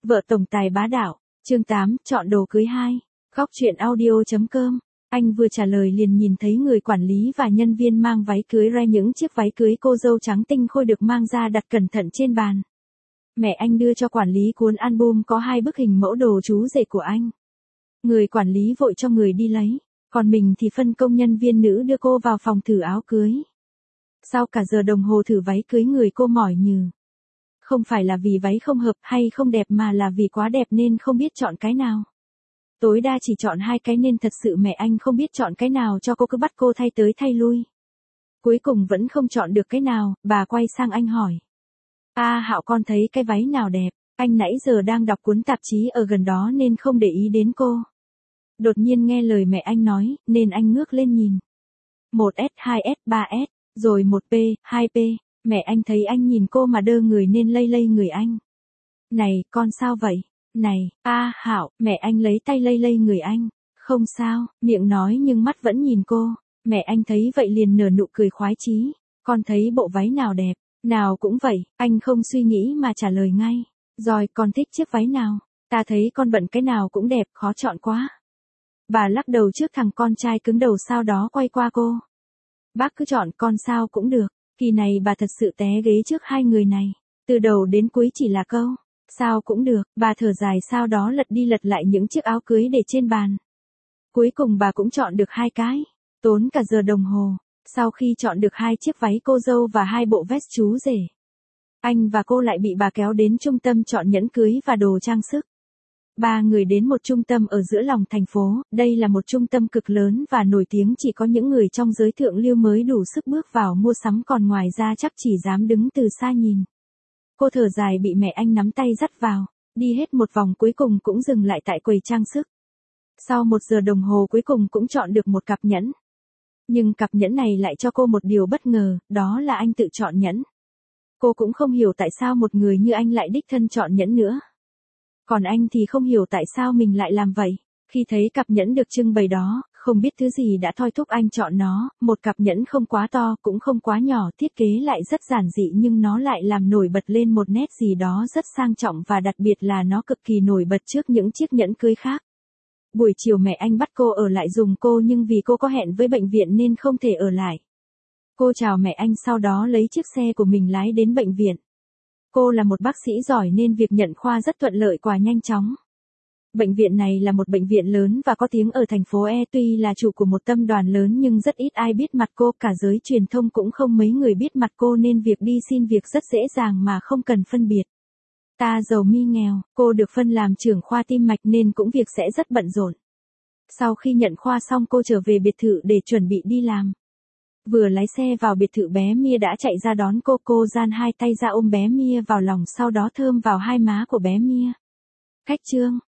Vợ tổng tài bá đạo, chương 8, chọn đồ cưới 2. Góc truyện audio.com. Anh vừa trả lời liền nhìn thấy người quản lý và nhân viên mang váy cưới ra những chiếc váy cưới cô dâu trắng tinh khôi được mang ra đặt cẩn thận trên bàn. Mẹ anh đưa cho quản lý cuốn album có 2 bức hình mẫu đồ chú rể của anh. Người quản lý vội cho người đi lấy, còn mình thì phân công nhân viên nữ đưa cô vào phòng thử áo cưới. Sau cả giờ đồng hồ thử váy cưới người cô mỏi nhừ. Không phải là vì váy không hợp hay không đẹp mà là vì quá đẹp nên không biết chọn cái nào. Tối đa chỉ chọn 2 cái nên thật sự mẹ anh không biết chọn cái nào cho cô, cứ bắt cô thay tới thay lui. Cuối cùng vẫn không chọn được cái nào, bà quay sang anh hỏi. Hạo, con thấy cái váy nào đẹp? Anh nãy giờ đang đọc cuốn tạp chí ở gần đó nên không để ý đến cô. Đột nhiên nghe lời mẹ anh nói, nên anh ngước lên nhìn. 1S, 2S, 3S, rồi 1P, 2P. Mẹ anh thấy anh nhìn cô mà đơ người nên lây người anh. Này, con sao vậy? Này, Hạo, mẹ anh lấy tay lây người anh. Không sao, miệng nói nhưng mắt vẫn nhìn cô. Mẹ anh thấy vậy liền nở nụ cười khoái chí. Con thấy bộ váy nào đẹp? Nào cũng vậy, anh không suy nghĩ mà trả lời ngay. Rồi, con thích chiếc váy nào? Ta thấy con bận cái nào cũng đẹp, khó chọn quá. Bà lắc đầu trước thằng con trai cứng đầu, sau đó quay qua cô. Bác cứ chọn, con sao cũng được. Kỳ này bà thật sự té ghế trước 2 người này. Từ đầu đến cuối chỉ là câu sao cũng được. Bà thở dài, sau đó lật đi lật lại những chiếc áo cưới để trên bàn. Cuối cùng bà cũng chọn được 2 cái. Tốn cả giờ đồng hồ. Sau khi chọn được 2 chiếc váy cô dâu và 2 bộ vest chú rể, anh và cô lại bị bà kéo đến trung tâm chọn nhẫn cưới và đồ trang sức. 3 người đến một trung tâm ở giữa lòng thành phố. Đây là một trung tâm cực lớn và nổi tiếng, chỉ có những người trong giới thượng lưu mới đủ sức bước vào mua sắm, còn ngoài ra chắc chỉ dám đứng từ xa nhìn. Cô thở dài bị mẹ anh nắm tay dắt vào, đi hết một vòng cuối cùng cũng dừng lại tại quầy trang sức. Sau 1 giờ đồng hồ cuối cùng cũng chọn được một cặp nhẫn. Nhưng cặp nhẫn này lại cho cô một điều bất ngờ, đó là anh tự chọn nhẫn. Cô cũng không hiểu tại sao một người như anh lại đích thân chọn nhẫn nữa. Còn anh thì không hiểu tại sao mình lại làm vậy. Khi thấy cặp nhẫn được trưng bày đó, không biết thứ gì đã thôi thúc anh chọn nó. Một cặp nhẫn không quá to cũng không quá nhỏ, thiết kế lại rất giản dị nhưng nó lại làm nổi bật lên một nét gì đó rất sang trọng, và đặc biệt là nó cực kỳ nổi bật trước những chiếc nhẫn cưới khác. Buổi chiều mẹ anh bắt cô ở lại dùng cô, nhưng vì cô có hẹn với bệnh viện nên không thể ở lại. Cô chào mẹ anh, sau đó lấy chiếc xe của mình lái đến bệnh viện. Cô là một bác sĩ giỏi nên việc nhận khoa rất thuận lợi và nhanh chóng. Bệnh viện này là một bệnh viện lớn và có tiếng ở thành phố E. Tuy là chủ của một tập đoàn lớn nhưng rất ít ai biết mặt cô, cả giới truyền thông cũng không mấy người biết mặt cô, nên việc đi xin việc rất dễ dàng mà không cần phân biệt ta giàu mi nghèo. Cô được phân làm trưởng khoa tim mạch nên cũng việc sẽ rất bận rộn. Sau khi nhận khoa xong cô trở về biệt thự để chuẩn bị đi làm. Vừa lái xe vào biệt thự, bé Mia đã chạy ra đón cô giang 2 tay ra ôm bé Mia vào lòng, sau đó thơm vào 2 má của bé Mia. Khách trương,